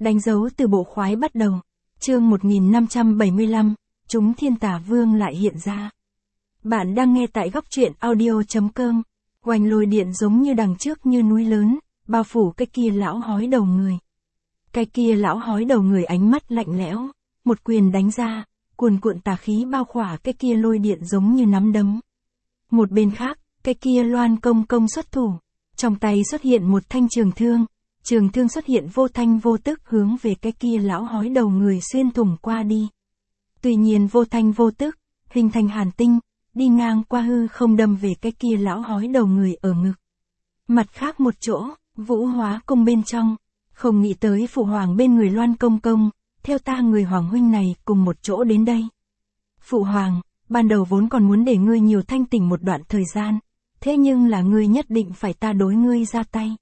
Đánh dấu từ bộ khoái bắt đầu. Chương 1575, chúng thiên tả vương lại hiện ra. Bạn đang nghe tại góc truyện audio.com. Oanh lôi điện giống như đằng trước như núi lớn, bao phủ cái kia lão hói đầu người. Cái kia lão hói đầu người ánh mắt lạnh lẽo, một quyền đánh ra, cuồn cuộn tà khí bao khỏa cái kia lôi điện giống như nắm đấm. Một bên khác, cái kia Loan Công Công xuất thủ, trong tay xuất hiện một thanh trường thương xuất hiện vô thanh vô tức hướng về cái kia lão hói đầu người xuyên thủng qua đi. Tuy nhiên vô thanh vô tức, hình thành hàn tinh, đi ngang qua hư không đâm về cái kia lão hói đầu người ở ngực. Mặt khác một chỗ, Vũ Hóa Cung bên trong, không nghĩ tới phụ hoàng bên người Loan Công Công, theo ta người hoàng huynh này cùng một chỗ đến đây. Phụ hoàng, ban đầu vốn còn muốn để ngươi nhiều thanh tỉnh một đoạn thời gian, thế nhưng là ngươi nhất định phải ta đối ngươi ra tay.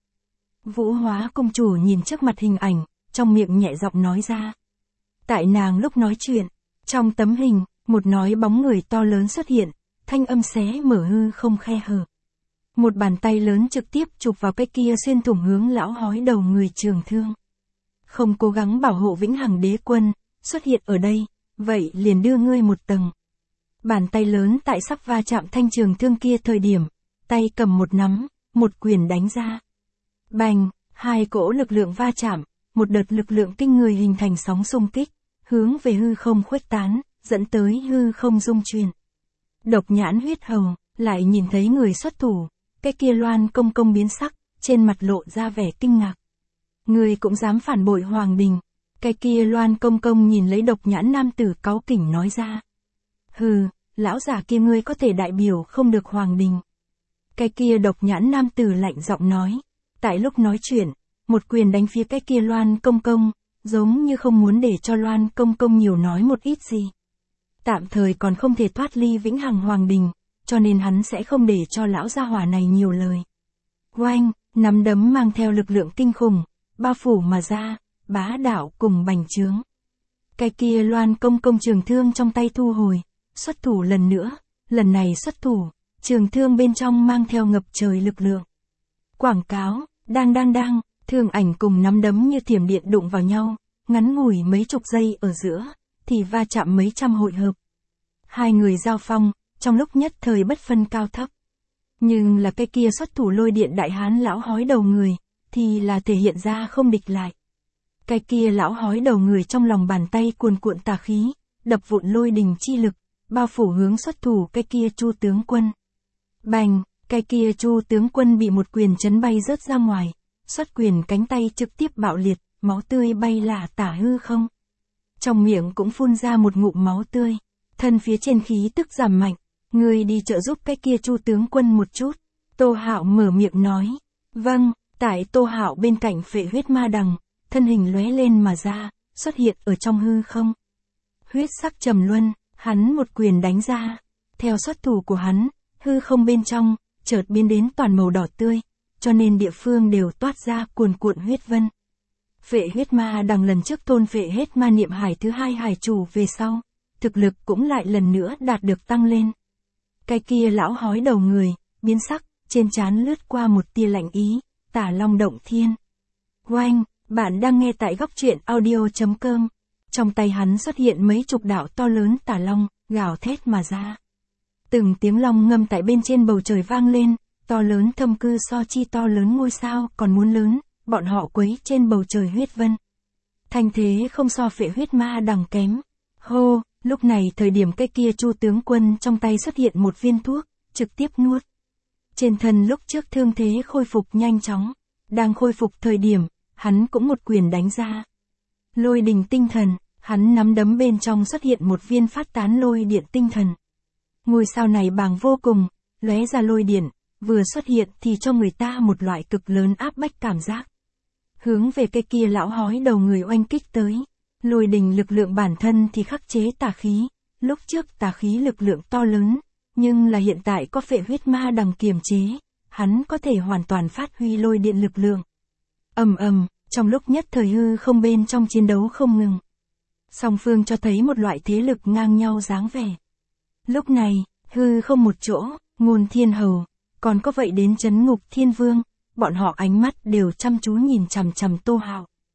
Vũ Hóa công chủ nhìn trước mặt hình ảnh, trong miệng nhẹ giọng nói ra. Tại nàng lúc nói chuyện, trong tấm hình, một nói bóng người to lớn xuất hiện, thanh âm xé mở hư không khe hở. Một bàn tay lớn trực tiếp chụp vào cái kia xuyên thủng hướng lão hói đầu người trường thương. Không cố gắng bảo hộ vĩnh hằng đế quân, xuất hiện ở đây, vậy liền đưa ngươi một tầng. Bàn tay lớn tại sắp va chạm thanh trường thương kia thời điểm, tay cầm một nắm, một quyền đánh ra. Bành, hai cỗ lực lượng va chạm, một đợt lực lượng kinh người hình thành sóng xung kích, hướng về hư không khuếch tán, dẫn tới hư không rung chuyển. Độc Nhãn Huyết Hầu, lại nhìn thấy người xuất thủ, cái kia Loan Công Công biến sắc, trên mặt lộ ra vẻ kinh ngạc. Người cũng dám phản bội hoàng đình, cái kia Loan Công Công nhìn lấy Độc Nhãn nam tử cáu kỉnh nói ra. Hừ, lão già kia ngươi có thể đại biểu không được hoàng đình. Cái kia Độc Nhãn nam tử lạnh giọng nói. Tại lúc nói chuyện, một quyền đánh phía cái kia Loan Công Công, giống như không muốn để cho Loan Công Công nhiều nói một ít gì. Tạm thời còn không thể thoát ly vĩnh hằng hoàng đình, cho nên hắn sẽ không để cho lão gia hỏa này nhiều lời. Oanh, nắm đấm mang theo lực lượng kinh khủng, bao phủ mà ra, bá đạo cùng bành trướng. Cái kia Loan Công Công trường thương trong tay thu hồi, xuất thủ lần nữa, lần này xuất thủ, trường thương bên trong mang theo ngập trời lực lượng. Quảng cáo, đang, thương ảnh cùng nắm đấm như thiểm điện đụng vào nhau, ngắn ngủi mấy chục giây ở giữa, thì va chạm mấy trăm hội hợp. Hai người giao phong, trong lúc nhất thời bất phân cao thấp. Nhưng là cái kia xuất thủ lôi điện đại hán lão hói đầu người, thì là thể hiện ra không địch lại. Cái kia lão hói đầu người trong lòng bàn tay cuồn cuộn tà khí, đập vụn lôi đình chi lực, bao phủ hướng xuất thủ cái kia Chu tướng quân. Bành! Cái kia Chu tướng quân bị một quyền chấn bay rớt ra ngoài, xuất quyền cánh tay trực tiếp bạo liệt, máu tươi bay lả tả hư không. Trong miệng cũng phun ra một ngụm máu tươi, thân phía trên khí tức giảm mạnh, người đi trợ giúp cái kia Chu tướng quân một chút. Tô Hạo mở miệng nói, vâng, tại Tô Hạo bên cạnh Phệ Huyết Ma Đằng, thân hình lóe lên mà ra, xuất hiện ở trong hư không. Huyết sắc trầm luân, hắn một quyền đánh ra, theo xuất thủ của hắn, hư không bên trong chợt biến đến toàn màu đỏ tươi, cho nên địa phương đều toát ra cuồn cuộn huyết vân. Phệ Huyết Ma Đằng lần trước thôn phệ hết ma niệm hải thứ hai hải chủ về sau, thực lực cũng lại lần nữa đạt được tăng lên. Cái kia lão hói đầu người, biến sắc, trên trán lướt qua một tia lạnh ý, Tả Long động thiên. Oanh, bạn đang nghe tại góc truyện audio.com. Trong tay hắn xuất hiện mấy chục đạo to lớn tả long, gào thét mà ra. Từng tiếng long ngâm tại bên trên bầu trời vang lên, to lớn thâm cư so chi to lớn ngôi sao còn muốn lớn, bọn họ quấy trên bầu trời huyết vân. Thanh thế không so Phệ Huyết Ma Đằng kém. Hô, lúc này thời điểm cái kia Chu tướng quân trong tay xuất hiện một viên thuốc, trực tiếp nuốt. Trên thân lúc trước thương thế khôi phục nhanh chóng, đang khôi phục thời điểm, hắn cũng một quyền đánh ra. Lôi đình tinh thần, hắn nắm đấm bên trong xuất hiện một viên phát tán lôi điện tinh thần. Ngôi sao này bàng vô cùng, lóe ra lôi điện, vừa xuất hiện thì cho người ta một loại cực lớn áp bách cảm giác. Hướng về cái kia lão hói đầu người oanh kích tới. Lôi đình lực lượng bản thân thì khắc chế tà khí, lúc trước tà khí lực lượng to lớn, nhưng là hiện tại có Phệ Huyết Ma Đằng kiềm chế, hắn có thể hoàn toàn phát huy lôi điện lực lượng. Ầm ầm, trong lúc nhất thời hư không bên trong chiến đấu không ngừng. Song phương cho thấy một loại thế lực ngang nhau dáng vẻ. Lúc này, hư không một chỗ, Ngôn Thiên Hầu, còn có vậy đến Trấn Ngục Thiên Vương, bọn họ ánh mắt đều chăm chú nhìn chằm chằm Tô Hạo.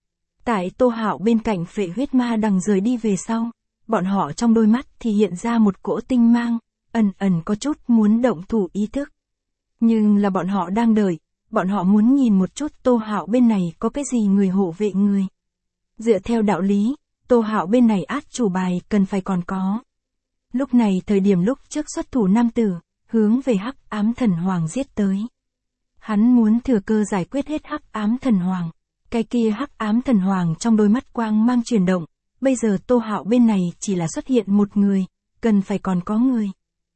Tại Tô Hạo bên cạnh Phệ Huyết Ma Đằng rời đi về sau, bọn họ trong đôi mắt thì hiện ra một cỗ tinh mang, ẩn ẩn có chút muốn động thủ ý thức. Nhưng là bọn họ đang đợi, bọn họ muốn nhìn một chút Tô Hạo bên này có cái gì người hộ vệ người. Dựa theo đạo lý, Tô Hạo bên này át chủ bài cần phải còn có. Lúc này thời điểm lúc trước xuất thủ nam tử, hướng về Hắc Ám Thần Hoàng giết tới. Hắn muốn thừa cơ giải quyết hết Hắc Ám Thần Hoàng. Cái kia Hắc Ám Thần Hoàng trong đôi mắt quang mang chuyển động, bây giờ Tô Hạo bên này chỉ là xuất hiện một người, cần phải còn có người.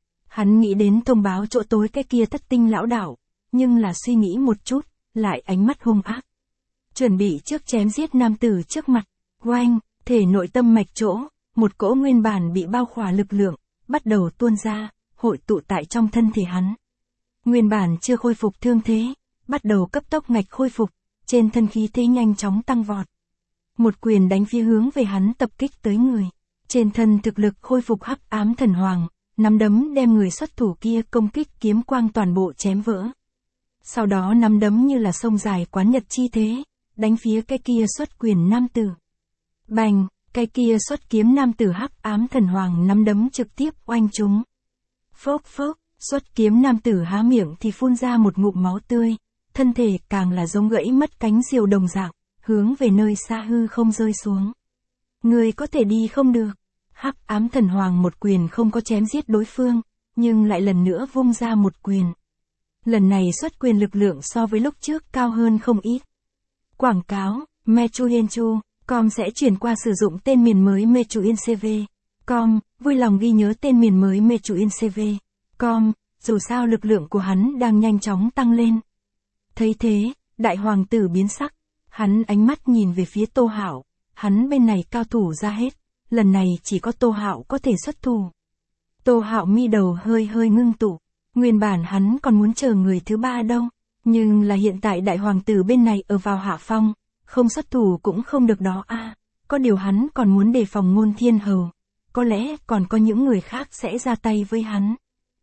Hắn nghĩ đến thông báo chỗ tối cái kia Thất Tinh lão đạo, nhưng là suy nghĩ một chút, lại ánh mắt hung ác. Chuẩn bị trước chém giết nam tử trước mặt, oanh, thể nội tâm mạch chỗ, một cỗ nguyên bản bị bao khỏa lực lượng, bắt đầu tuôn ra, hội tụ tại trong thân thể hắn. Nguyên bản chưa khôi phục thương thế, bắt đầu cấp tốc ngạch khôi phục, trên thân khí thế nhanh chóng tăng vọt. Một quyền đánh phía hướng về hắn tập kích tới người. Trên thân thực lực khôi phục Hắc Ám Thần Hoàng, nắm đấm đem người xuất thủ kia công kích kiếm quang toàn bộ chém vỡ. Sau đó nắm đấm như là sông dài quán nhật chi thế, đánh phía cái kia xuất quyền nam tử. Bành, cái kia xuất kiếm nam tử Hắc Ám Thần Hoàng nắm đấm trực tiếp oanh trúng. Phốc phốc, xuất kiếm nam tử há miệng thì phun ra một ngụm máu tươi, thân thể càng là giống gãy mất cánh diều đồng dạng, hướng về nơi xa hư không rơi xuống. Người có thể đi không được. Hắc Ám Thần Hoàng một quyền không có chém giết đối phương, nhưng lại lần nữa vung ra một quyền. Lần này xuất quyền lực lượng so với lúc trước cao hơn không ít. Quảng cáo, Mechuyenchu.com sẽ chuyển qua sử dụng tên miền mới Mechuyencv.com, vui lòng ghi nhớ tên miền mới Mechuyencv.com, dù sao lực lượng của hắn đang nhanh chóng tăng lên. Thấy thế, đại hoàng tử biến sắc, hắn ánh mắt nhìn về phía Tô Hạo, hắn bên này cao thủ ra hết, lần này chỉ có Tô Hạo có thể xuất thủ. Tô Hạo mi đầu hơi hơi ngưng tụ, nguyên bản hắn còn muốn chờ người thứ ba đâu, nhưng là hiện tại đại hoàng tử bên này ở vào hạ phong, không xuất thủ cũng không được đó a. Có điều hắn còn muốn đề phòng Ngôn Thiên Hầu, có lẽ còn có những người khác sẽ ra tay với hắn.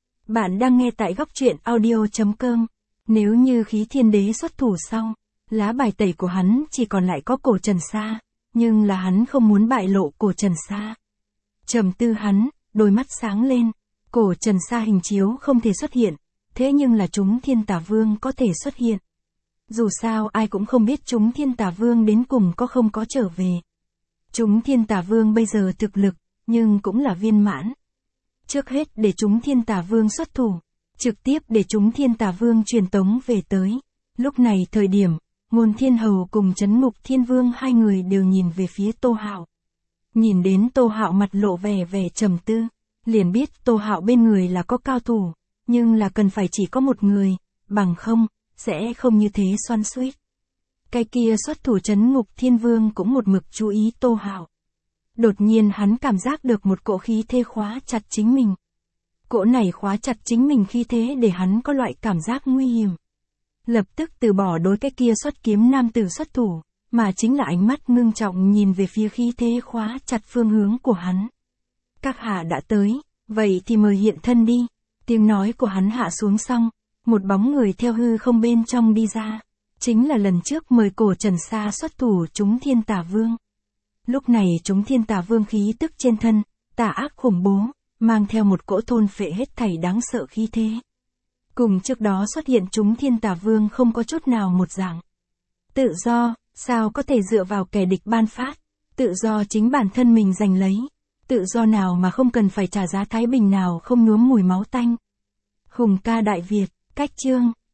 Bạn đang nghe tại góc truyện audio.com. Nếu như Khí Thiên Đế xuất thủ sau, lá bài tẩy của hắn chỉ còn lại có Cổ Trần Sa, nhưng là hắn không muốn bại lộ Cổ Trần Sa. Trầm tư hắn, đôi mắt sáng lên, Cổ Trần Sa hình chiếu không thể xuất hiện, thế nhưng là chúng Thiên Tà Vương có thể xuất hiện. Dù sao ai cũng không biết chúng Thiên Tà Vương đến cùng có không có trở về. Chúng Thiên Tà Vương bây giờ thực lực, nhưng cũng là viên mãn. Trước hết để chúng Thiên Tà Vương xuất thủ, trực tiếp để chúng Thiên Tà Vương truyền tống về tới. Lúc này thời điểm, Ngôn Thiên Hầu cùng Trấn Ngục Thiên Vương hai người đều nhìn về phía Tô Hạo. Nhìn đến Tô Hạo mặt lộ vẻ trầm tư, liền biết Tô Hạo bên người là có cao thủ, nhưng là cần phải chỉ có một người, bằng không, sẽ không như thế xoắn xuýt. Cái kia xuất thủ Trấn Ngục Thiên Vương cũng một mực chú ý Tô Hạo. Đột nhiên hắn cảm giác được một cỗ khí thế khóa chặt chính mình. Cỗ này khóa chặt chính mình khí thế để hắn có loại cảm giác nguy hiểm. Lập tức từ bỏ đối cái kia xuất kiếm nam tử xuất thủ, mà chính là ánh mắt ngưng trọng nhìn về phía khí thế khóa chặt phương hướng của hắn. Các hạ đã tới, vậy thì mời hiện thân đi. Tiếng nói của hắn hạ xuống xong, một bóng người theo hư không bên trong đi ra. Chính là lần trước mời Cổ Trần Sa xuất thủ chúng Thiên Tà Vương. Lúc này chúng Thiên Tà Vương khí tức trên thân, tà ác khủng bố, mang theo một cỗ thôn phệ hết thảy đáng sợ khí thế. Cùng trước đó xuất hiện chúng Thiên Tà Vương không có chút nào một dạng. Tự do, sao có thể dựa vào kẻ địch ban phát, tự do chính bản thân mình giành lấy, tự do nào mà không cần phải trả giá thái bình nào không nhuốm mùi máu tanh. Hùng ca Đại Việt, cách chương,